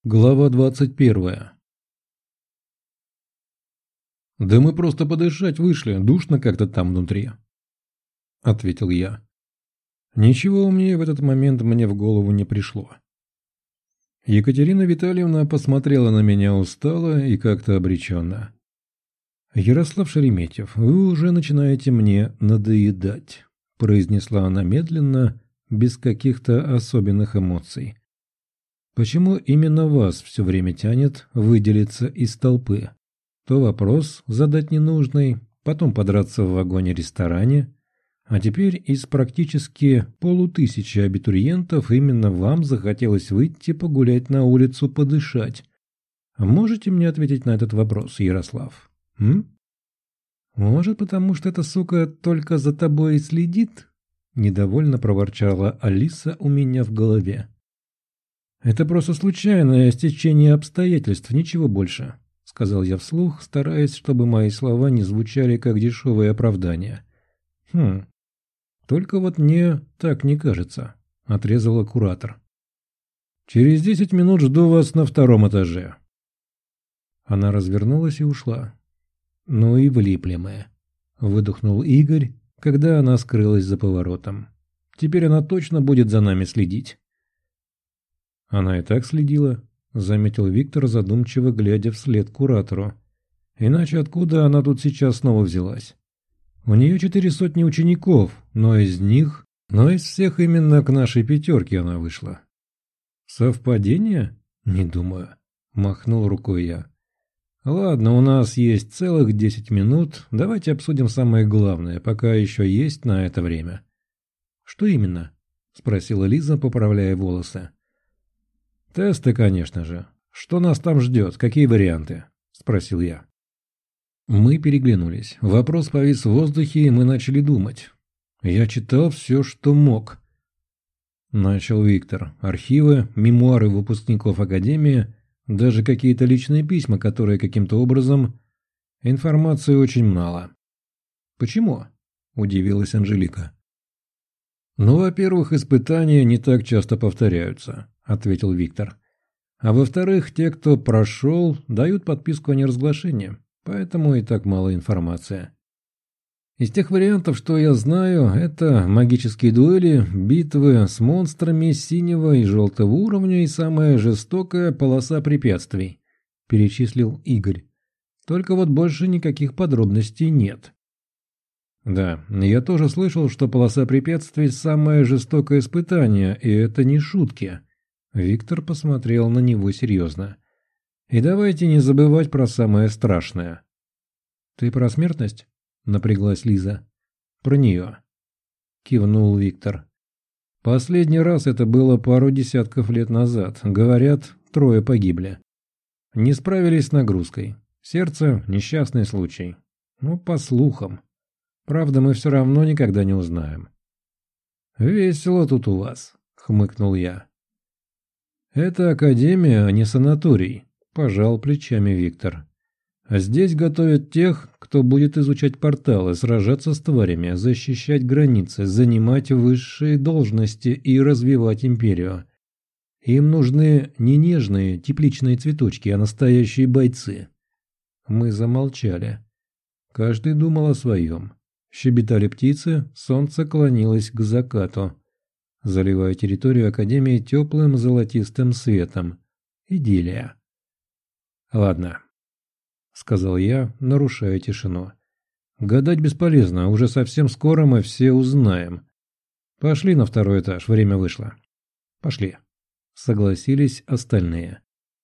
Глава 21. «Да мы просто подышать вышли, душно как-то там внутри», — ответил я. Ничего умнее в этот момент мне в голову не пришло. Екатерина Витальевна посмотрела на меня устало и как-то обреченно. «Ярослав Шереметьев, вы уже начинаете мне надоедать», — произнесла она медленно, без каких-то особенных эмоций. «Почему именно вас все время тянет выделиться из толпы? То вопрос задать ненужный, потом подраться в вагоне-ресторане, а теперь из практически 500 абитуриентов именно вам захотелось выйти погулять на улицу подышать. Можете мне ответить на этот вопрос, Ярослав? Может, потому что эта сука только за тобой и следит?» Недовольно проворчала Алиса у меня в голове. «Это просто случайное стечение обстоятельств, ничего больше», — сказал я вслух, стараясь, чтобы мои слова не звучали как дешевые оправдания. Только вот мне так не кажется», — отрезала куратор. «Через 10 минут жду вас на 2-м этаже». Она развернулась и ушла. «Ну и влипли мы», — выдохнул Игорь, когда она скрылась за поворотом. «Теперь она точно будет за нами следить». «Она и так следила», — заметил Виктор, задумчиво глядя вслед куратору. «Иначе откуда она тут сейчас снова взялась? У нее 400 учеников, но из всех именно к нашей 5 она вышла». «Совпадение? Не думаю», — махнул рукой я. «Ладно, у нас есть целых 10 минут, давайте обсудим самое главное, пока еще есть на это время». «Что именно?» — спросила Лиза, поправляя волосы. «Тесты, конечно же. Что нас там ждет? Какие варианты?» – спросил я. Мы переглянулись. Вопрос повис в воздухе, и мы начали думать. Я читал все, что мог. Начал Виктор. Архивы, мемуары выпускников Академии, даже какие-то личные письма, которые каким-то образом... Информации очень мало. «Почему?» – удивилась Анжелика. «Ну, во-первых, испытания не так часто повторяются», — ответил Виктор. «А во-вторых, те, кто прошел, дают подписку о неразглашении, поэтому и так мало информации. Из тех вариантов, что я знаю, это магические дуэли, битвы с монстрами синего и желтого уровня и самая жестокая полоса препятствий», — перечислил Игорь. «Только вот больше никаких подробностей нет». «Да, я тоже слышал, что полоса препятствий – самое жестокое испытание, и это не шутки». Виктор посмотрел на него серьезно. «И давайте не забывать про самое страшное». «Ты про смертность?» – напряглась Лиза. «Про нее», – кивнул Виктор. «Последний раз это было пару десятков лет назад. Говорят, 3 погибли. Не справились с нагрузкой. Сердце – несчастный случай. Ну, по слухам. Правда, мы все равно никогда не узнаем». «Весело тут у вас», — хмыкнул я. «Это академия, а не санаторий», — пожал плечами Виктор. «А здесь готовят тех, кто будет изучать порталы, сражаться с тварями, защищать границы, занимать высшие должности и развивать империю. Им нужны не нежные, тепличные цветочки, а настоящие бойцы». Мы замолчали. Каждый думал о своем. Щебетали птицы, солнце клонилось к закату, заливая территорию Академии теплым золотистым светом. Идиллия. «Ладно», — сказал я, нарушая тишину. «Гадать бесполезно, уже совсем скоро мы все узнаем. Пошли на 2-й этаж, время вышло». «Пошли», — согласились остальные.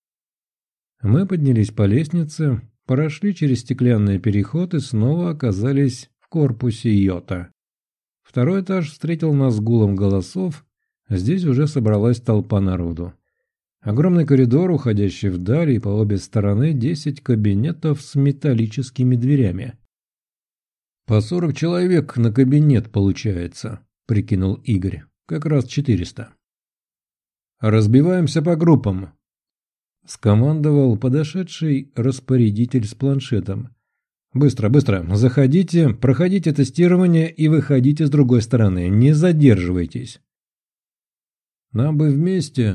Мы поднялись по лестнице, прошли через стеклянный переход и снова оказались в корпусе Йота. 2-й этаж встретил нас гулом голосов, здесь уже собралась толпа народу. Огромный коридор, уходящий вдаль, и по обе стороны 10 кабинетов с металлическими дверями. «По 40 человек на кабинет получается», — прикинул Игорь. «Как раз 400». «Разбиваемся по группам», — скомандовал подошедший распорядитель с планшетом. «Быстро, быстро, заходите, проходите тестирование и выходите с другой стороны, не задерживайтесь». «Нам бы вместе»,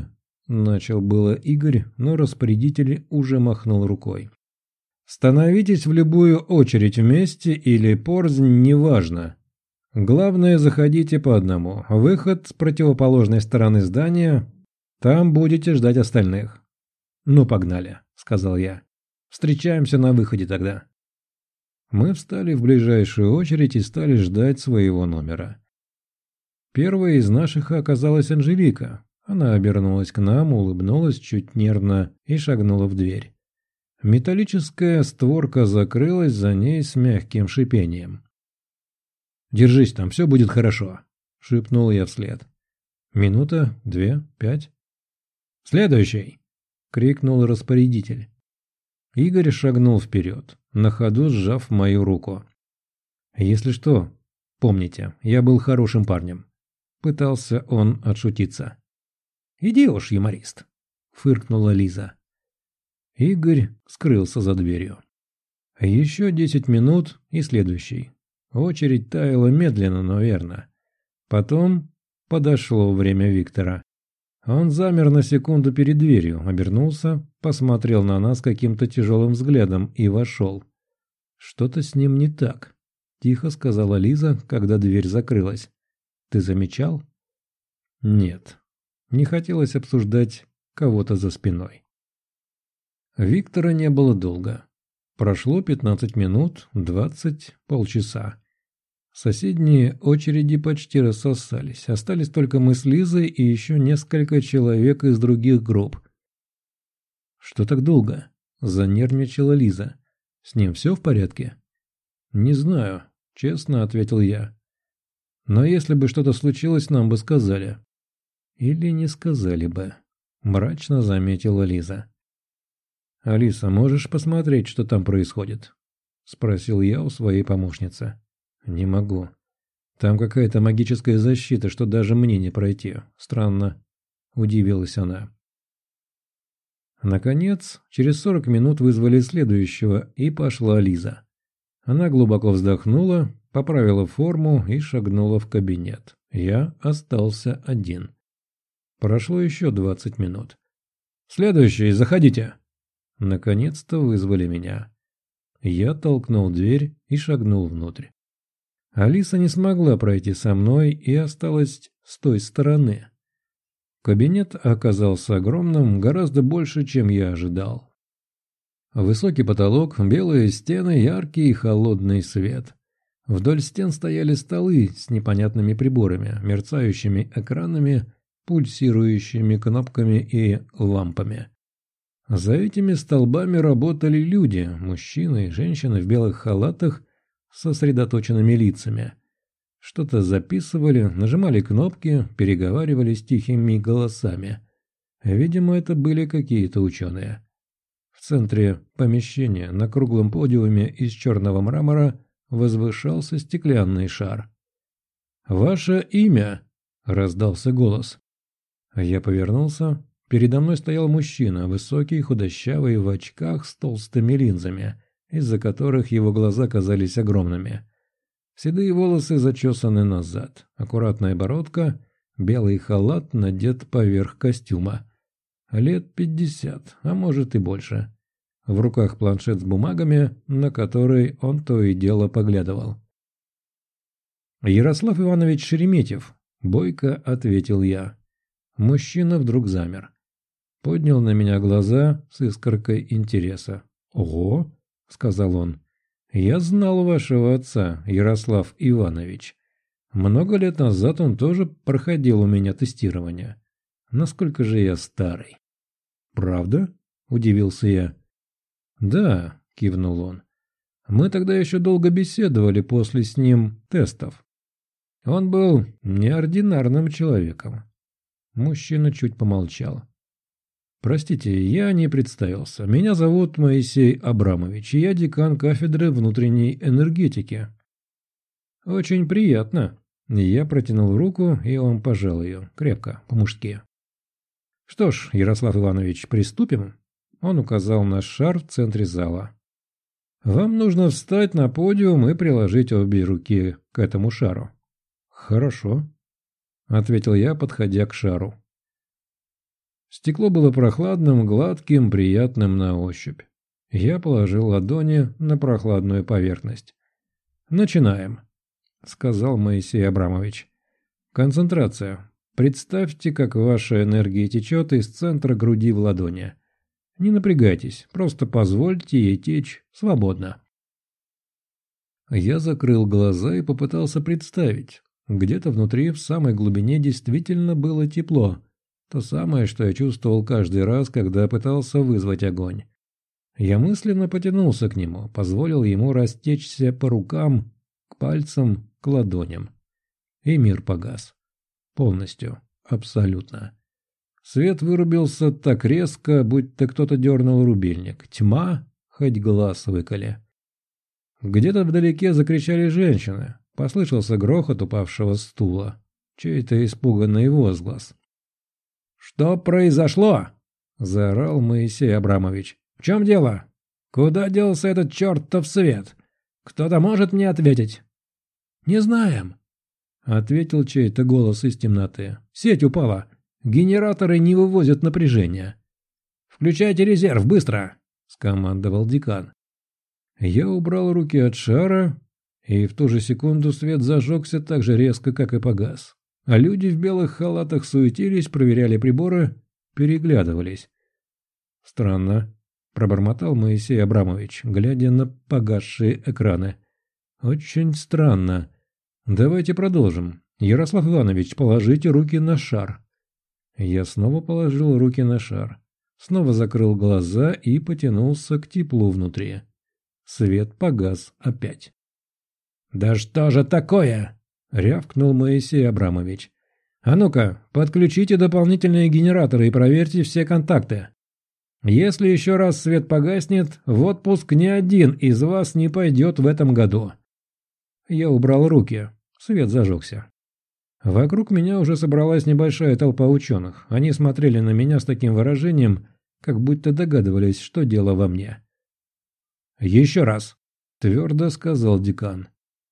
Начал было Игорь, но распорядитель уже махнул рукой. «Становитесь в любую очередь вместе или порознь, неважно. Главное, заходите по одному. Выход с противоположной стороны здания. Там будете ждать остальных». «Ну, погнали», — сказал я. «Встречаемся на выходе тогда». Мы встали в ближайшую очередь и стали ждать своего номера. Первой из наших оказалась Анжелика. Она обернулась к нам, улыбнулась чуть нервно и шагнула в дверь. Металлическая створка закрылась за ней с мягким шипением. «Держись там, все будет хорошо», — шепнул я вслед. Минута, 2, 5. «Следующий!» — крикнул распорядитель. Игорь шагнул вперед, на ходу сжав мою руку. «Если что, помните, я был хорошим парнем», — пытался он отшутиться. «Иди уж, юморист», — фыркнула Лиза. Игорь скрылся за дверью. Еще 10 минут и следующий. Очередь таяла медленно, но верно. Потом подошло время Виктора. Он замер на секунду перед дверью, обернулся, посмотрел на нас каким-то тяжелым взглядом и вошел. «Что-то с ним не так», — тихо сказала Лиза, когда дверь закрылась. «Ты замечал?» «Нет». Не хотелось обсуждать кого-то за спиной. Виктора не было долго. Прошло 15 минут, 20, полчаса. Соседние очереди почти рассосались. Остались только мы с Лизой и еще несколько человек из других групп. «Что так долго?» – занервничала Лиза. «С ним все в порядке?» «Не знаю», – честно ответил я. «Но если бы что-то случилось, нам бы сказали». «Или не сказали бы», – мрачно заметила Лиза. «Алиса, можешь посмотреть, что там происходит?» – спросил я у своей помощницы. «Не могу. Там какая-то магическая защита, что даже мне не пройти. Странно», – удивилась она. Наконец, через 40 минут вызвали следующего, и пошла Лиза. Она глубоко вздохнула, поправила форму и шагнула в кабинет. Я остался один. Прошло еще 20 минут. «Следующий, заходите!» Наконец-то вызвали меня. Я толкнул дверь и шагнул внутрь. Алиса не смогла пройти со мной и осталась с той стороны. Кабинет оказался огромным, гораздо больше, чем я ожидал. Высокий потолок, белые стены, яркий и холодный свет. Вдоль стен стояли столы с непонятными приборами, мерцающими экранами, пульсирующими кнопками и лампами. За этими столбами работали люди, мужчины и женщины в белых халатах с сосредоточенными лицами. Что-то записывали, нажимали кнопки, переговаривались тихими голосами. Видимо, это были какие-то ученые. В центре помещения на круглом подиуме из черного мрамора возвышался стеклянный шар. «Ваше имя?» – раздался голос. Я повернулся. Передо мной стоял мужчина, высокий, худощавый, в очках с толстыми линзами, из-за которых его глаза казались огромными. Седые волосы зачесаны назад, аккуратная бородка, белый халат надет поверх костюма. Лет 50, а может и больше. В руках планшет с бумагами, на который он то и дело поглядывал. «Ярослав Иванович Шереметьев», — бойко ответил я. Мужчина вдруг замер. Поднял на меня глаза с искоркой интереса. «Ого!» — сказал он. «Я знал вашего отца, Ярослав Иванович. Много лет назад он тоже проходил у меня тестирование. Насколько же я старый?» «Правда?» — удивился я. «Да», — кивнул он. «Мы тогда еще долго беседовали после с ним тестов. Он был неординарным человеком». Мужчина чуть помолчал. «Простите, я не представился. Меня зовут Моисей Абрамович, и я декан кафедры внутренней энергетики». «Очень приятно». Я протянул руку, и он пожал ее, крепко, по-мужски. «Что ж, Ярослав Иванович, приступим?» Он указал на шар в центре зала. «Вам нужно встать на подиум и приложить обе руки к этому шару». «Хорошо», — ответил я, подходя к шару. Стекло было прохладным, гладким, приятным на ощупь. Я положил ладони на прохладную поверхность. «Начинаем», — сказал Моисей Абрамович. «Концентрация. Представьте, как ваша энергия течет из центра груди в ладони. Не напрягайтесь, просто позвольте ей течь свободно». Я закрыл глаза и попытался представить. Где-то внутри, в самой глубине, действительно было тепло. То самое, что я чувствовал каждый раз, когда пытался вызвать огонь. Я мысленно потянулся к нему, позволил ему растечься по рукам, к пальцам, к ладоням. И мир погас. Полностью. Абсолютно. Свет вырубился так резко, будто кто-то дернул рубильник. Тьма, хоть глаз выколи. Где-то вдалеке закричали женщины. Послышался грохот упавшего стула. Чей-то испуганный возглас. «Что произошло?» – заорал Моисей Абрамович. «В чем дело? Куда делся этот чертов свет? Кто-то может мне ответить?» «Не знаем», – ответил чей-то голос из темноты. «Сеть упала. Генераторы не вывозят напряжения». «Включайте резерв, быстро!» – скомандовал декан. Я убрал руки от шара, и в ту же секунду свет зажегся так же резко, как и погас. А люди в белых халатах суетились, проверяли приборы, переглядывались. «Странно», – пробормотал Моисей Абрамович, глядя на погасшие экраны. «Очень странно. Давайте продолжим. Ярослав Иванович, положите руки на шар». Я снова положил руки на шар, снова закрыл глаза и потянулся к теплу внутри. Свет погас опять. «Да что же такое?» – рявкнул Моисей Абрамович. «А ну-ка, подключите дополнительные генераторы и проверьте все контакты. Если еще раз свет погаснет, в отпуск ни один из вас не пойдет в этом году». Я убрал руки. Свет зажегся. Вокруг меня уже собралась небольшая толпа ученых. Они смотрели на меня с таким выражением, как будто догадывались, что дело во мне. «Еще раз», – твердо сказал декан.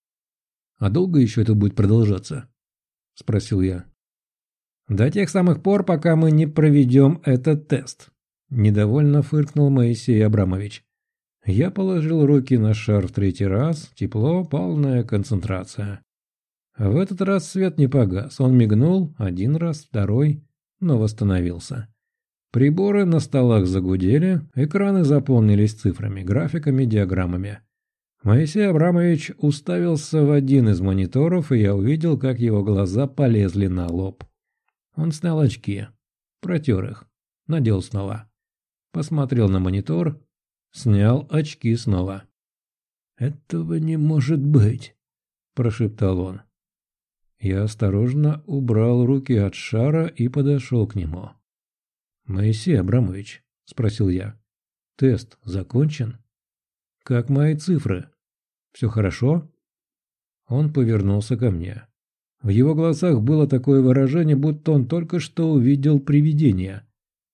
«А долго еще это будет продолжаться?» – спросил я. «До тех самых пор, пока мы не проведем этот тест», – недовольно фыркнул Моисей Абрамович. Я положил руки на шар в третий раз, тепло, полная концентрация. В этот раз свет не погас, он мигнул один раз, второй, но восстановился. Приборы на столах загудели, экраны заполнились цифрами, графиками, диаграммами. Моисей Абрамович уставился в один из мониторов, и я увидел, как его глаза полезли на лоб. Он снял очки, протер их, надел снова. Посмотрел на монитор, снял очки снова. «Этого не может быть», – прошептал он. Я осторожно убрал руки от шара и подошел к нему. «Моисей Абрамович», – спросил я, – «тест закончен? Как мои цифры? Все хорошо?» Он повернулся ко мне. В его глазах было такое выражение, будто он только что увидел привидение.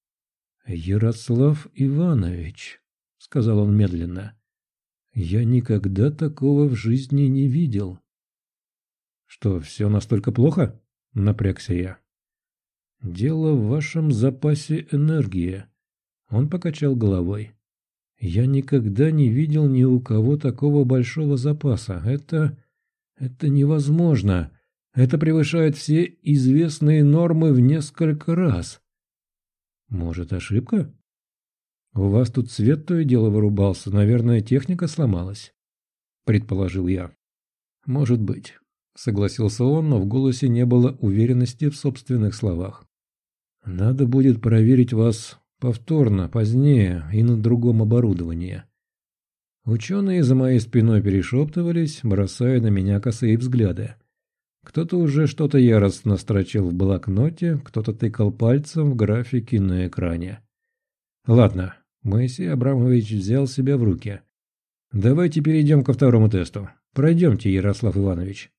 «Ярослав Иванович», – сказал он медленно, – «я никогда такого в жизни не видел». «Что, все настолько плохо?» – напрягся я. «Дело в вашем запасе энергии». Он покачал головой. «Я никогда не видел ни у кого такого большого запаса. Это невозможно. Это превышает все известные нормы в несколько раз». «Может, ошибка?» «У вас тут свет то и дело вырубался. Наверное, техника сломалась», – предположил я. «Может быть», – согласился он, но в голосе не было уверенности в собственных словах. «Надо будет проверить вас повторно, позднее и на другом оборудовании». Ученые за моей спиной перешептывались, бросая на меня косые взгляды. Кто-то уже что-то яростно строчил в блокноте, кто-то тыкал пальцем в графики на экране. «Ладно», – Моисей Абрамович взял себя в руки. «Давайте перейдем ко второму тесту. Пройдемте, Ярослав Иванович».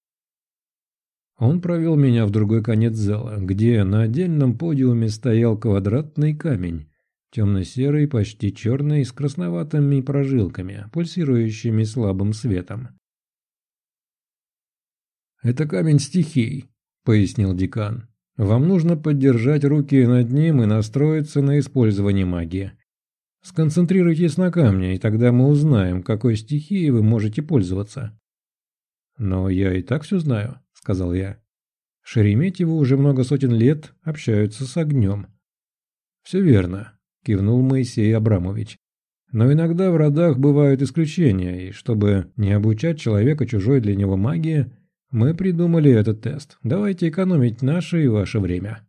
Он провел меня в другой конец зала, где на отдельном подиуме стоял квадратный камень, темно-серый, почти черный, с красноватыми прожилками, пульсирующими слабым светом. «Это камень стихий», — пояснил декан. Вам нужно поддержать руки над ним и настроиться на использование магии. Сконцентрируйтесь на камне, и тогда мы узнаем, какой стихией вы можете пользоваться». «Но я и так все знаю», — сказал я. «Шереметьевы уже много сотен лет общаются с огнем». «Все верно», — кивнул Моисей Абрамович. «Но иногда в родах бывают исключения, и чтобы не обучать человека чужой для него магии, мы придумали этот тест. Давайте экономить наше и ваше время».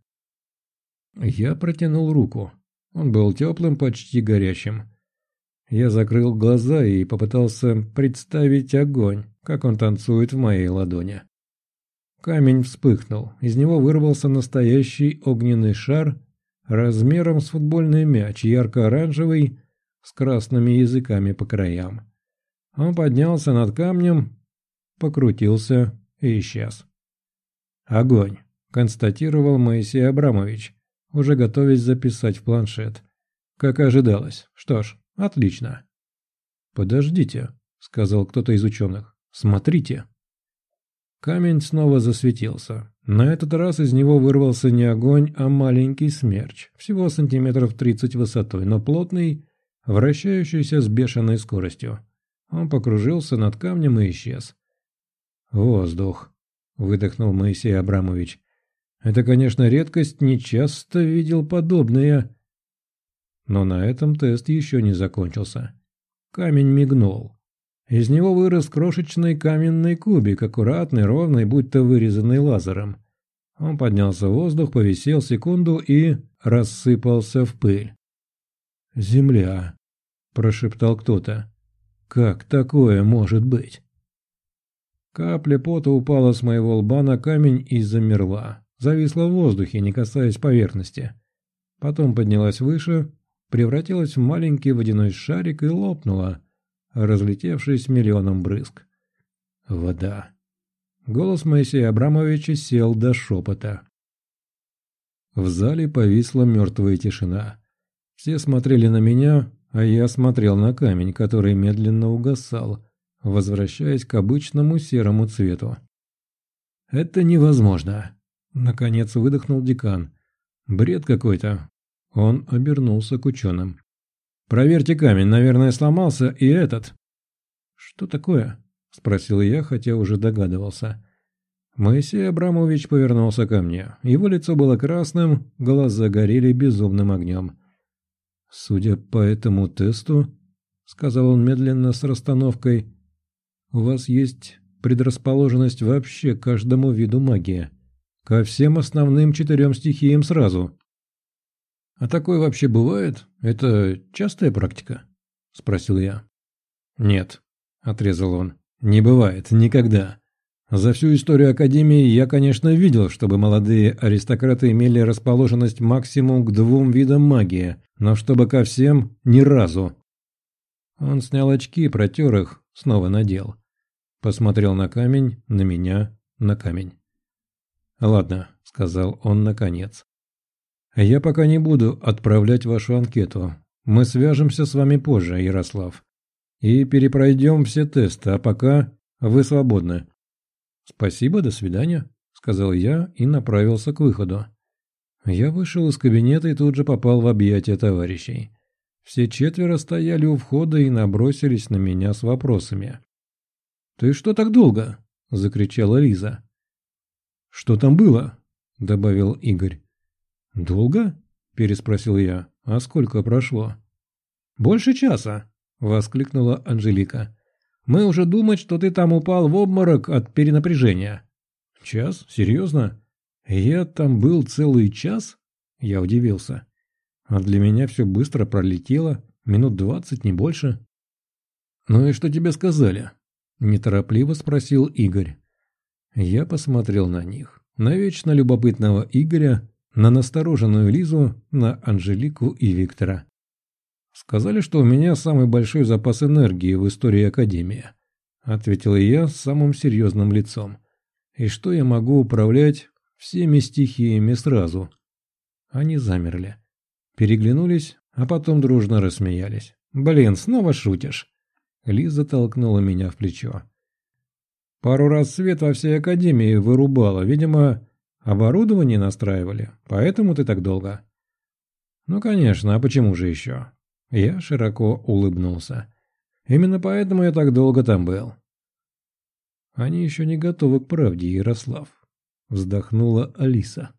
Я протянул руку. Он был теплым, почти горячим. Я закрыл глаза и попытался представить огонь, как он танцует в моей ладони. Камень вспыхнул, из него вырвался настоящий огненный шар размером с футбольный мяч, ярко-оранжевый, с красными языками по краям. Он поднялся над камнем, покрутился и исчез. «Огонь», — констатировал Моисей Абрамович, уже готовясь записать в планшет. «Как и ожидалось. Что ж, отлично». «Подождите», — сказал кто-то из ученых. «Смотрите». Камень снова засветился. На этот раз из него вырвался не огонь, а маленький смерч, всего сантиметров 30 высотой, но плотный, вращающийся с бешеной скоростью. Он покружился над камнем и исчез. «Воздух», — выдохнул Моисей Абрамович. «Это, конечно, редкость, нечасто видел подобное». Но на этом тест еще не закончился. Камень мигнул. Из него вырос крошечный каменный кубик, аккуратный, ровный, будто вырезанный лазером. Он поднялся в воздух, повисел секунду и рассыпался в пыль. «Земля», — прошептал кто-то. «Как такое может быть?» Капля пота упала с моего лба на камень и замерла. Зависла в воздухе, не касаясь поверхности. Потом поднялась выше, превратилась в маленький водяной шарик и лопнула, разлетевшись миллионом брызг. Вода. Голос Моисея Абрамовича сел до шепота. В зале повисла мертвая тишина. Все смотрели на меня, а я смотрел на камень, который медленно угасал, возвращаясь к обычному серому цвету. «Это невозможно!» — наконец выдохнул декан. «Бред какой-то!» Он обернулся к ученым. «Проверьте камень, наверное, сломался и этот». «Что такое?» — спросил я, хотя уже догадывался. Моисей Абрамович повернулся ко мне. Его лицо было красным, глаза горели безумным огнем. «Судя по этому тесту, — сказал он медленно с расстановкой, — у вас есть предрасположенность вообще к каждому виду магии, ко всем основным 4 стихиям сразу». «А такое вообще бывает? Это частая практика?» — спросил я. «Нет», — отрезал он, — «не бывает, никогда. За всю историю Академии я, конечно, видел, чтобы молодые аристократы имели расположенность максимум к 2 видам магии, но чтобы ко всем — ни разу». Он снял очки, протер их, снова надел. Посмотрел на камень, на меня, на камень. «Ладно», — сказал он наконец. «Я пока не буду отправлять вашу анкету. Мы свяжемся с вами позже, Ярослав, и перепройдем все тесты, а пока вы свободны». «Спасибо, до свидания», — сказал я и направился к выходу. Я вышел из кабинета и тут же попал в объятия товарищей. Все 4 стояли у входа и набросились на меня с вопросами. «Ты что так долго?» — закричала Лиза. «Что там было?» — добавил Игорь. «Долго?» – переспросил я. «А сколько прошло?» «Больше часа!» – воскликнула Анжелика. «Мы уже думать, что ты там упал в обморок от перенапряжения». «Час? Серьезно? Я там был целый час?» Я удивился. А для меня все быстро пролетело, минут 20, не больше. «Ну и что тебе сказали?» – неторопливо спросил Игорь. Я посмотрел на них. На вечно любопытного Игоря, на настороженную Лизу, на Анжелику и Виктора. «Сказали, что у меня самый большой запас энергии в истории Академии», — ответил я с самым серьезным лицом. «И что я могу управлять всеми стихиями сразу». Они замерли, переглянулись, а потом дружно рассмеялись. «Блин, снова шутишь?» Лиза толкнула меня в плечо. «Пару раз свет во всей Академии вырубала, видимо, Оборудование настраивали, поэтому ты так долго. Ну, конечно, а почему же еще? Я широко улыбнулся. Именно поэтому я так долго там был. Они еще не готовы к правде, Ярослав. Вздохнула Алиса.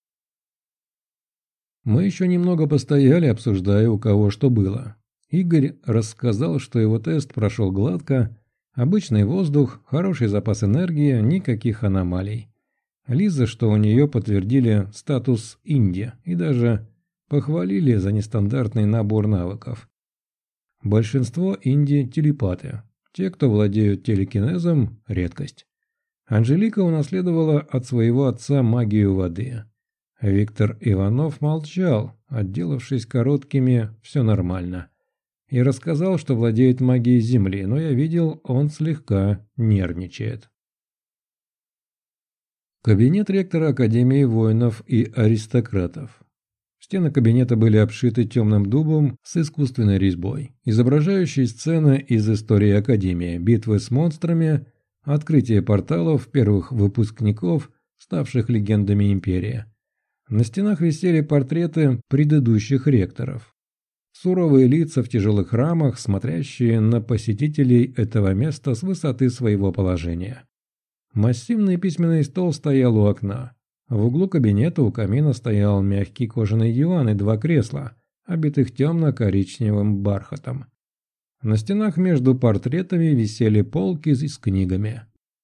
Мы еще немного постояли, обсуждая, у кого что было. Игорь рассказал, что его тест прошел гладко, обычный воздух, хороший запас энергии, никаких аномалий. Лиза, что у нее подтвердили статус Инди и даже похвалили за нестандартный набор навыков. Большинство Инди – телепаты. Те, кто владеют телекинезом – редкость. Анжелика унаследовала от своего отца магию воды. Виктор Иванов молчал, отделавшись короткими «все нормально». И рассказал, что владеет магией земли, но я видел, он слегка нервничает. Кабинет ректора Академии воинов и аристократов. Стены кабинета были обшиты темным дубом с искусственной резьбой, изображающей сцены из истории Академии, битвы с монстрами, открытие порталов первых выпускников, ставших легендами Империи. На стенах висели портреты предыдущих ректоров. Суровые лица в тяжелых рамах, смотрящие на посетителей этого места с высоты своего положения. Массивный письменный стол стоял у окна. В углу кабинета у камина стоял мягкий кожаный диван и два кресла, обитых темно-коричневым бархатом. На стенах между портретами висели полки с книгами.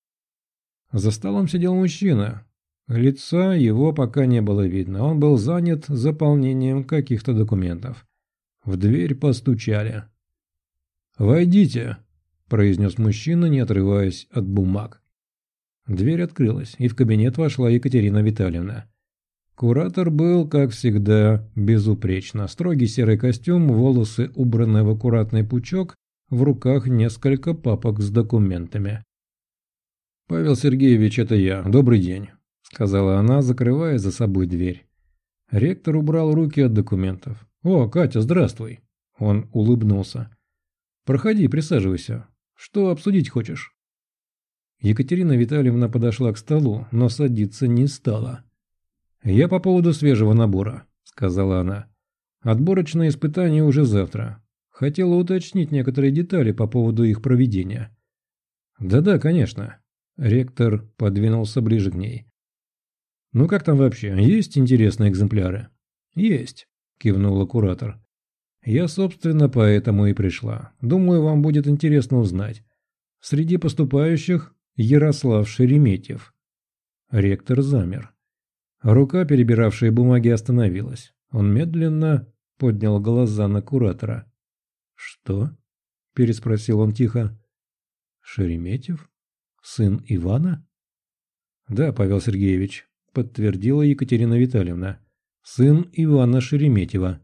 За столом сидел мужчина. Лица его пока не было видно, он был занят заполнением каких-то документов. В дверь постучали. «Войдите», – произнес мужчина, не отрываясь от бумаг. Дверь открылась, и в кабинет вошла Екатерина Витальевна. Куратор был, как всегда, безупречно. Строгий серый костюм, волосы убраны в аккуратный пучок, в руках несколько папок с документами. «Павел Сергеевич, это я. Добрый день», — сказала она, закрывая за собой дверь. Ректор убрал руки от документов. «О, Катя, здравствуй!» Он улыбнулся. «Проходи, присаживайся. Что обсудить хочешь?» Екатерина Витальевна подошла к столу, но садиться не стала. «Я по поводу свежего набора», — сказала она. «Отборочные испытания уже завтра. Хотела уточнить некоторые детали по поводу их проведения». «Да-да, конечно». Ректор подвинулся ближе к ней. «Ну как там вообще? Есть интересные экземпляры?» «Есть», — кивнула куратор. «Я, собственно, поэтому и пришла. Думаю, вам будет интересно узнать. Среди поступающих Ярослав Шереметьев». Ректор замер. Рука, перебиравшая бумаги, остановилась. Он медленно поднял глаза на куратора. «Что?» – переспросил он тихо. «Шереметьев? Сын Ивана?» «Да, Павел Сергеевич», – подтвердила Екатерина Витальевна. «Сын Ивана Шереметьева».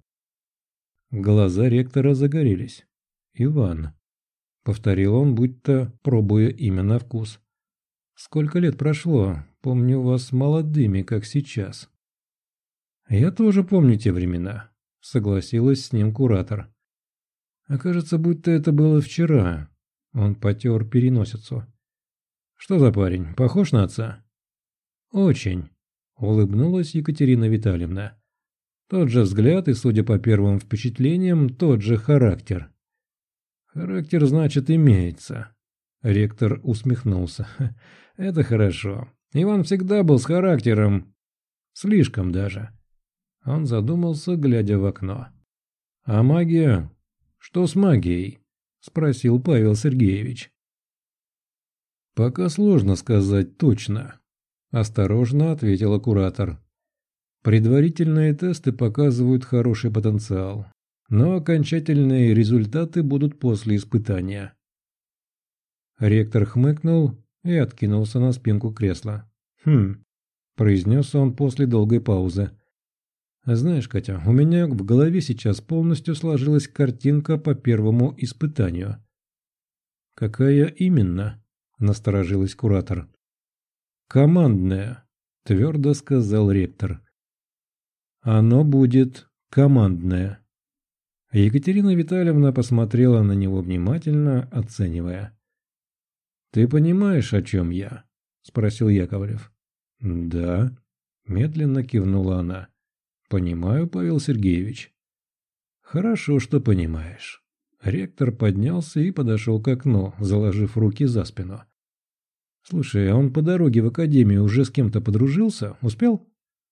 Глаза ректора загорелись. «Иван», – повторил он, будто пробуя имя на вкус. «Сколько лет прошло? Помню вас молодыми, как сейчас». «Я тоже помню те времена», — согласилась с ним куратор. «А кажется, будто это было вчера». Он потер переносицу. «Что за парень? Похож на отца?» «Очень», — улыбнулась Екатерина Витальевна. «Тот же взгляд и, судя по первым впечатлениям, тот же характер». «Характер, значит, имеется». Ректор усмехнулся. «Это хорошо. Иван всегда был с характером. Слишком даже». Он задумался, глядя в окно. «А магия? Что с магией?» – спросил Павел Сергеевич. «Пока сложно сказать точно», – осторожно ответила куратор. «Предварительные тесты показывают хороший потенциал, но окончательные результаты будут после испытания». Ректор хмыкнул и откинулся на спинку кресла. «Хм», – произнес он после долгой паузы. «Знаешь, Катя, у меня в голове сейчас полностью сложилась картинка по первому испытанию». «Какая именно?» – насторожилась куратор. «Командное», – твердо сказал ректор. «Оно будет командное». Екатерина Витальевна посмотрела на него внимательно, оценивая. «Ты понимаешь, о чем я?» – спросил Яковлев. «Да», Медленно кивнула она. «Понимаю, Павел Сергеевич». «Хорошо, что понимаешь». Ректор поднялся и подошел к окну, заложив руки за спину. «Слушай, а он по дороге в академию уже с кем-то подружился? Успел?»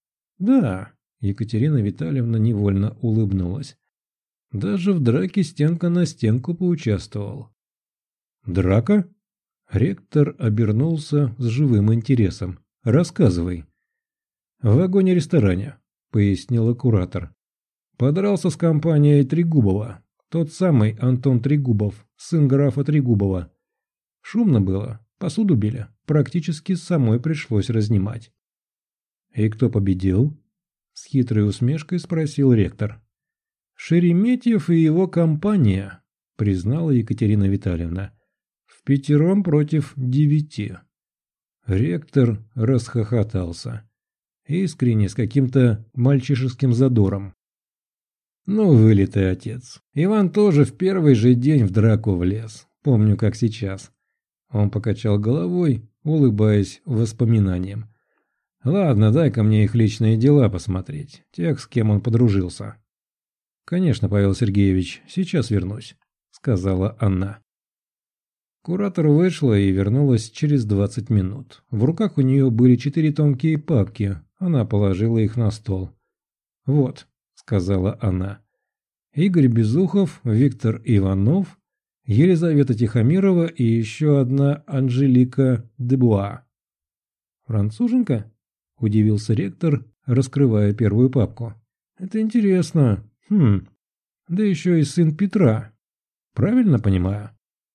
«Да», — Екатерина Витальевна невольно улыбнулась. «Даже в драке стенка на стенку поучаствовал». «Драка?» Ректор обернулся с живым интересом. «Рассказывай». «В вагоне-ресторане», — пояснила куратор. «Подрался с компанией Трегубова. Тот самый Антон Трегубов, сын графа Трегубова. Шумно было, посуду били, практически самой пришлось разнимать». «И кто победил?» — с хитрой усмешкой спросил ректор. «Шереметьев и его компания», — признала Екатерина Витальевна. «В 5 против 9». Ректор расхохотался. Искренне, с каким-то мальчишеским задором. «Ну, вылитый отец. Иван тоже в первый же день в драку влез. Помню, как сейчас». Он покачал головой, улыбаясь воспоминаниям. «Ладно, дай-ка мне их личные дела посмотреть, тех, с кем он подружился». «Конечно, Павел Сергеевич, сейчас вернусь», — сказала она. Куратор вышла и вернулась через 20 минут. В руках у нее были 4 тонкие папки, она положила их на стол. «Вот», — сказала она, — «Игорь Безухов, Виктор Иванов, Елизавета Тихомирова и еще одна Анжелика Дебуа». «Француженка?» — удивился ректор, раскрывая первую папку. «Это интересно. Да еще и сын Петра. Правильно понимаю?»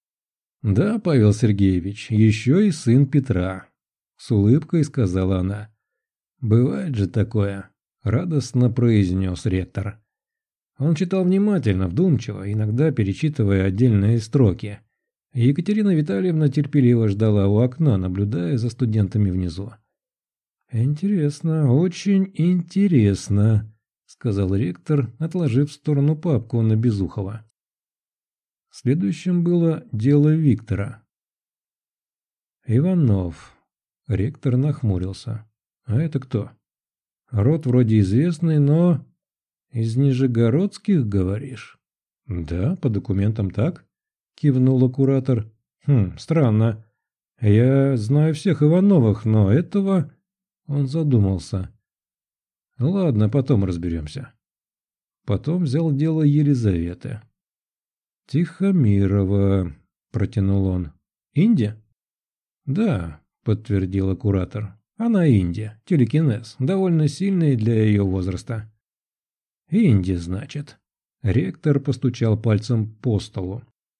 «Да, Павел Сергеевич, еще и сын Петра», — с улыбкой сказала она. «Бывает же такое», — радостно произнес ректор. Он читал внимательно, вдумчиво, иногда перечитывая отдельные строки. Екатерина Витальевна терпеливо ждала у окна, наблюдая за студентами внизу. «Интересно, очень интересно», — сказал ректор, отложив в сторону папку на Безухова. Следующим было дело Виктора. «Иванов». Ректор нахмурился. «А это кто?» «Род вроде известный, но...» «Из Нижегородских, говоришь?» «Да, по документам так», — кивнула куратор. Странно. Я знаю всех Ивановых, но этого...» Он задумался. «Ладно, потом разберемся». Потом взял дело Елизаветы. «Тихомирова», — протянул он. «Инди?» «Да», — подтвердила куратор. «Она Инди, телекинез, довольно сильный для ее возраста». «Инди, значит». Ректор постучал пальцем по столу.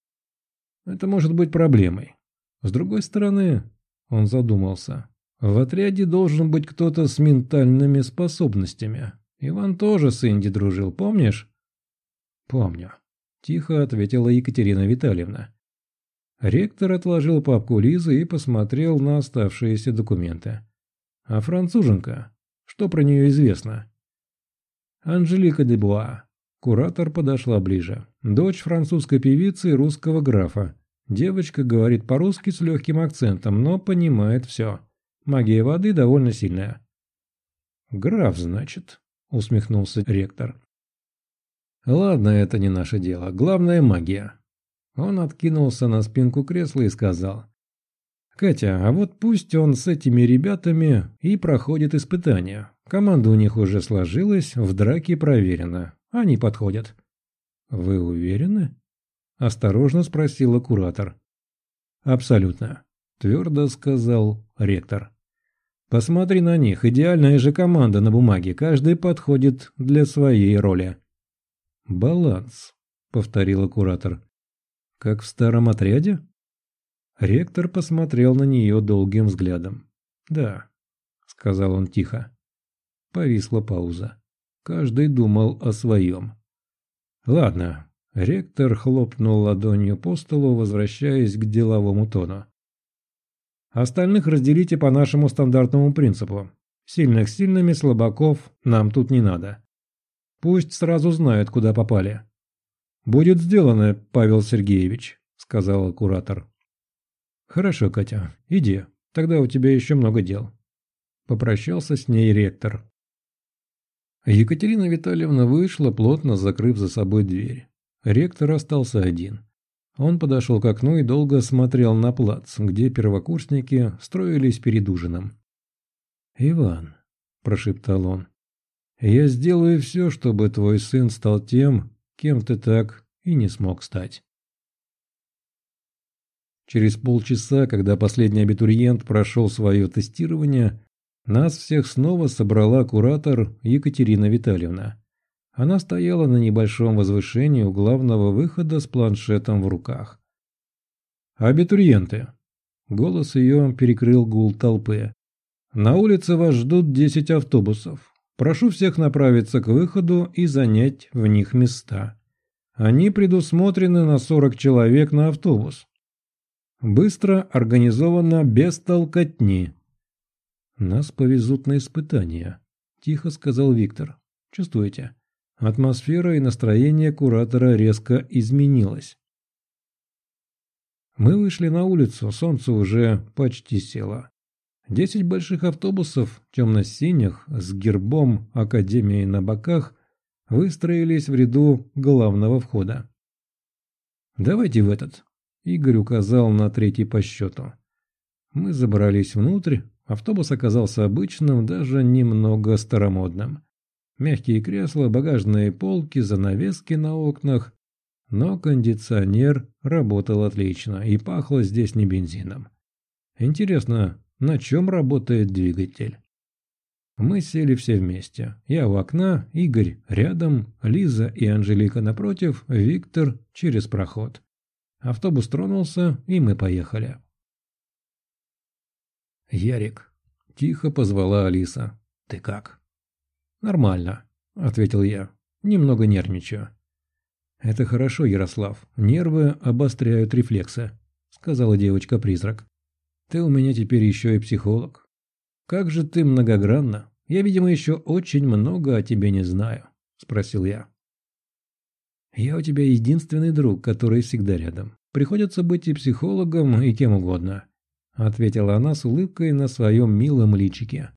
«Это может быть проблемой. С другой стороны...» Он задумался. «В отряде должен быть кто-то с ментальными способностями. Иван тоже с Инди дружил, помнишь?» «Помню», — тихо ответила Екатерина Витальевна. Ректор отложил папку Лизы и посмотрел на оставшиеся документы. «А француженка? Что про нее известно?» «Анжелика Дебуа». Куратор подошла ближе. «Дочь французской певицы и русского графа. Девочка говорит по-русски с легким акцентом, но понимает все. Магия воды довольно сильная». «Граф, значит», — усмехнулся ректор. «Ладно, это не наше дело. Главное — магия». Он откинулся на спинку кресла и сказал: «Катя, а вот пусть он с этими ребятами и проходит испытания. Команда у них уже сложилась, в драке проверено. Они подходят». «Вы уверены?» – осторожно спросила куратор. «Абсолютно», – твердо сказал ректор. «Посмотри на них, идеальная же команда на бумаге, каждый подходит для своей роли». «Баланс», – повторила куратор. «Как в старом отряде?» Ректор посмотрел на нее долгим взглядом. «Да», — сказал он тихо. Повисла пауза. Каждый думал о своем. «Ладно», — ректор хлопнул ладонью по столу, возвращаясь к деловому тону. «Остальных разделите по нашему стандартному принципу. Сильных сильными, слабаков нам тут не надо. Пусть сразу знают, куда попали». «Будет сделано, Павел Сергеевич», — сказал куратор. «Хорошо, Катя, иди, тогда у тебя еще много дел». – попрощался с ней ректор. Екатерина Витальевна вышла, плотно закрыв за собой дверь. Ректор остался один. Он подошел к окну и долго смотрел на плац, где первокурсники строились перед ужином. «Иван», – прошептал он, – «я сделаю все, чтобы твой сын стал тем, кем ты так и не смог стать». Через полчаса, когда последний абитуриент прошел свое тестирование, нас всех снова собрала куратор Екатерина Витальевна. Она стояла на небольшом возвышении у главного выхода с планшетом в руках. «Абитуриенты!» Голос ее перекрыл гул толпы. «На улице вас ждут 10 автобусов. Прошу всех направиться к выходу и занять в них места. Они предусмотрены на 40 человек на автобус. Быстро, организованно, без толкотни». «Нас повезут на испытания», – тихо сказал Виктор. «Чувствуете? Атмосфера и настроение куратора резко изменилось». Мы вышли на улицу, солнце уже почти село. 10 больших автобусов, темно-синих, с гербом Академии на боках, выстроились в ряду главного входа. «Давайте в этот», – Игорь указал на третий по счету. Мы забрались внутрь. Автобус оказался обычным, даже немного старомодным. Мягкие кресла, багажные полки, занавески на окнах. Но кондиционер работал отлично и пахло здесь не бензином. Интересно, на чем работает двигатель? Мы сели все вместе. Я у окна, Игорь рядом, Лиза и Анжелика напротив, Виктор через проход. Автобус тронулся, и мы поехали. «Ярик», – тихо позвала Алиса. «Ты как?» «Нормально», – ответил я. «Немного нервничаю». «Это хорошо, Ярослав. Нервы обостряют рефлексы», – сказала девочка-призрак. «Ты у меня теперь еще и психолог. Как же ты многогранна. Я, видимо, еще очень много о тебе не знаю», – спросил я. «Я у тебя единственный друг, который всегда рядом. Приходится быть и психологом, и кем угодно», – ответила она с улыбкой на своем милом личике.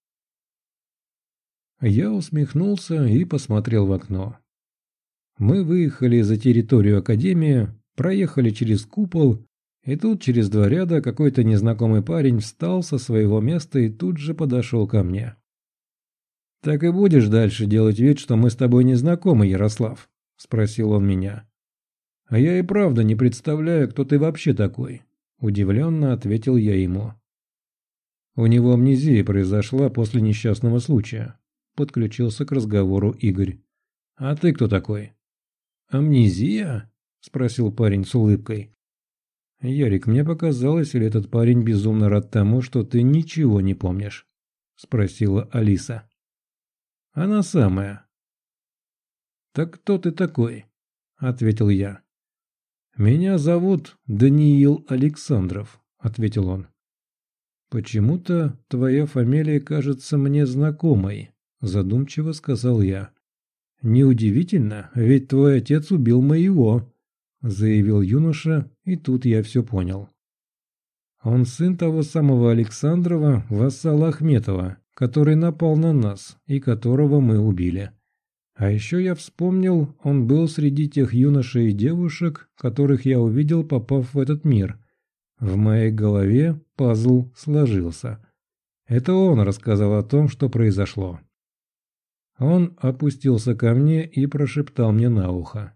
Я усмехнулся и посмотрел в окно. Мы выехали за территорию Академии, проехали через купол, и тут через 2 ряда какой-то незнакомый парень встал со своего места и тут же подошел ко мне. «Так и будешь дальше делать вид, что мы с тобой не знакомы, Ярослав?» – спросил он меня. «А я и правда не представляю, кто ты вообще такой», – удивленно ответил я ему. «У него амнезия произошла после несчастного случая», – подключился к разговору Игорь. «А ты кто такой?» «Амнезия?» – спросил парень с улыбкой. «Ярик, мне показалось, или этот парень безумно рад тому, что ты ничего не помнишь?» – спросила Алиса. «Она самая». «Так кто ты такой?» – ответил я. «Меня зовут Даниил Александров», – ответил он. «Почему-то твоя фамилия кажется мне знакомой», – задумчиво сказал я. «Неудивительно, ведь твой отец убил моего», – заявил юноша, и тут я все понял. Он сын того самого Александрова, вассала Ахметова, который напал на нас и которого мы убили. А еще я вспомнил, он был среди тех юношей и девушек, которых я увидел, попав в этот мир. В моей голове пазл сложился. Это он рассказал о том, что произошло. Он опустился ко мне и прошептал мне на ухо.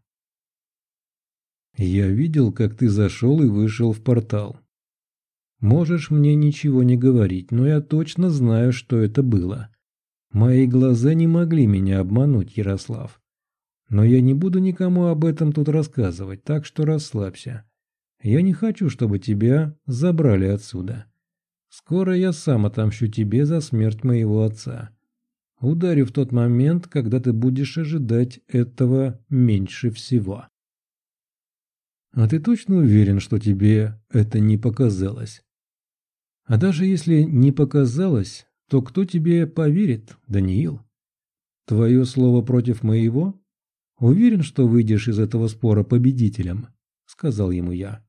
«Я видел, как ты зашел и вышел в портал. Можешь мне ничего не говорить, но я точно знаю, что это было. Мои глаза не могли меня обмануть, Ярослав. Но я не буду никому об этом тут рассказывать, так что расслабься. Я не хочу, чтобы тебя забрали отсюда. Скоро я сам отомщу тебе за смерть моего отца. Ударю в тот момент, когда ты будешь ожидать этого меньше всего». «А ты точно уверен, что тебе это не показалось?» «А даже если не показалось, то кто тебе поверит, Даниил? Твое слово против моего? Уверен, что выйдешь из этого спора победителем?» – сказал ему я.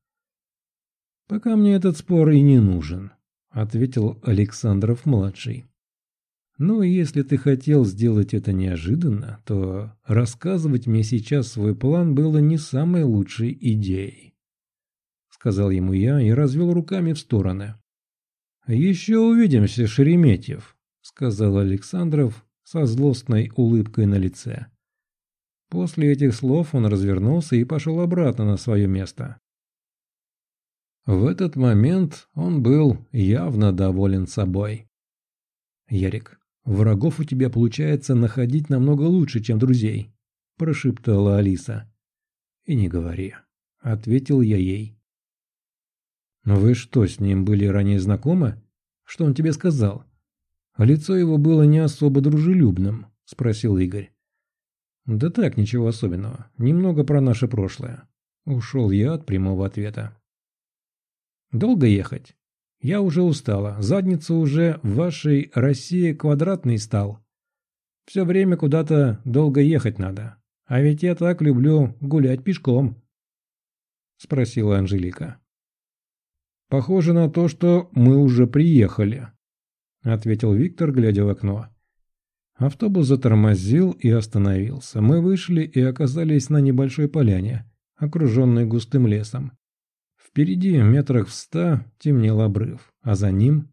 «Пока мне этот спор и не нужен», – ответил Александров-младший. Ну, если ты хотел сделать это неожиданно, то рассказывать мне сейчас свой план было не самой лучшей идеей. Сказал ему я и развел руками в стороны. «Еще увидимся, Шереметьев», — сказал Александров со злостной улыбкой на лице. После этих слов он развернулся и пошел обратно на свое место. В этот момент он был явно доволен собой. «Ярик, врагов у тебя получается находить намного лучше, чем друзей», – прошептала Алиса. «И не говори», – ответил я ей. «Вы что, с ним были ранее знакомы? Что он тебе сказал?» «Лицо его было не особо дружелюбным», – спросил Игорь. «Да так, ничего особенного. Немного про наше прошлое». Ушел я от прямого ответа. «Долго ехать? Я уже устала. Задница уже в вашей России квадратной стал. Все время куда-то долго ехать надо. А ведь я так люблю гулять пешком», – спросила Анжелика. «Похоже на то, что мы уже приехали», – ответил Виктор, глядя в окно. Автобус затормозил и остановился. Мы вышли и оказались на небольшой поляне, окруженной густым лесом. Впереди, метрах в 100, темнел обрыв, а за ним...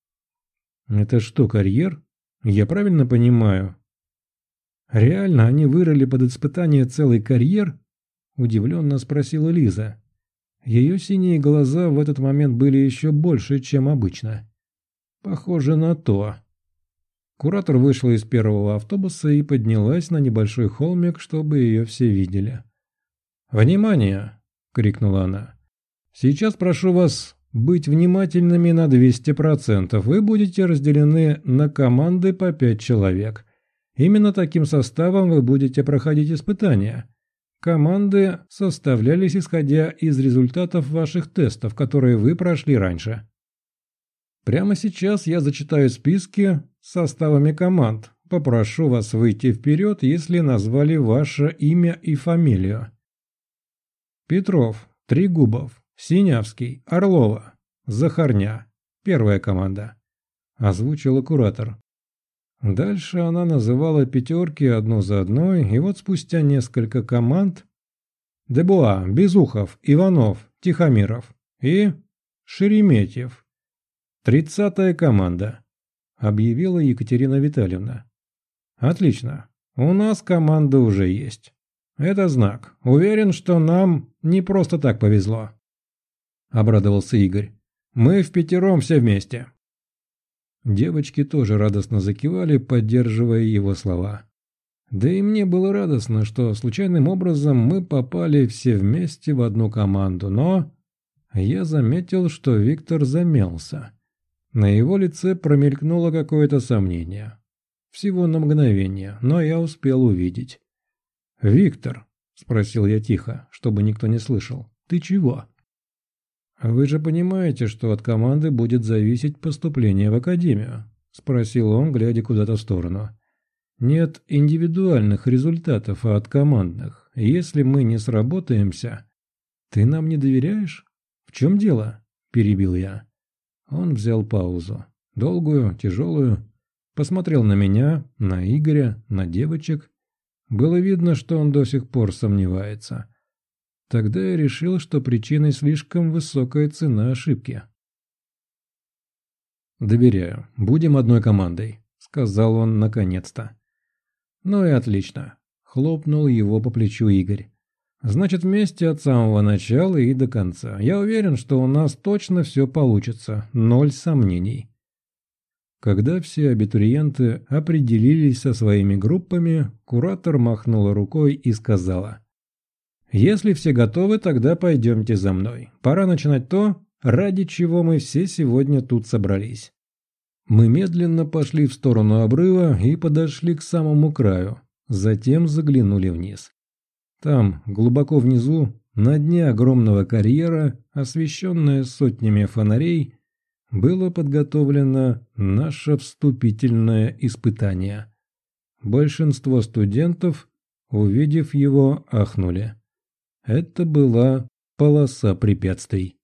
«Это что, карьер? Я правильно понимаю?» «Реально они вырыли под испытание целый карьер?» – удивленно спросила Лиза. Ее синие глаза в этот момент были еще больше, чем обычно. «Похоже на то». Куратор вышла из первого автобуса и поднялась на небольшой холмик, чтобы ее все видели. «Внимание!» – крикнула она. «Сейчас прошу вас быть внимательными на 200%. Вы будете разделены на команды по 5 человек. Именно таким составом вы будете проходить испытания. Команды составлялись исходя из результатов ваших тестов, которые вы прошли раньше. Прямо сейчас я зачитаю списки с составами команд. Попрошу вас выйти вперед, если назвали ваше имя и фамилию. Петров, Трегубов, Синявский, Орлова, Захарня. Первая команда. Озвучила куратор. Дальше она называла пятерки одну за одной, и вот спустя несколько команд Дебуа, Безухов, Иванов, Тихомиров и Шереметьев. 30-я команда, объявила Екатерина Витальевна. Отлично, у нас команда уже есть. Это знак. Уверен, что нам не просто так повезло. Обрадовался Игорь. Мы впятером все вместе. Девочки тоже радостно закивали, поддерживая его слова. Да и мне было радостно, что случайным образом мы попали все вместе в одну команду, но я заметил, что Виктор замялся. На его лице промелькнуло какое-то сомнение. Всего на мгновение, но я успел увидеть. «Виктор», — спросил я тихо, чтобы никто не слышал, — «ты чего?» «Вы же понимаете, что от команды будет зависеть поступление в академию?» – спросил он, глядя куда-то в сторону. «Нет индивидуальных результатов, а от командных. Если мы не сработаемся...» «Ты нам не доверяешь? В чем дело?» – перебил я. Он взял паузу. Долгую, тяжелую. Посмотрел на меня, на Игоря, на девочек. Было видно, что он до сих пор сомневается. Тогда я решил, что причиной слишком высокая цена ошибки. «Доверяю. Будем одной командой», — сказал он наконец-то. «Ну и отлично», — хлопнул его по плечу Игорь. «Значит, вместе от самого начала и до конца. Я уверен, что у нас точно все получится. 0 сомнений». Когда все абитуриенты определились со своими группами, куратор махнула рукой и сказала: «Если все готовы, тогда пойдемте за мной. Пора начинать то, ради чего мы все сегодня тут собрались». Мы медленно пошли в сторону обрыва и подошли к самому краю, затем заглянули вниз. Там, глубоко внизу, на дне огромного карьера, освещенное сотнями фонарей, было подготовлено наше вступительное испытание. Большинство студентов, увидев его, ахнули. Это была полоса препятствий.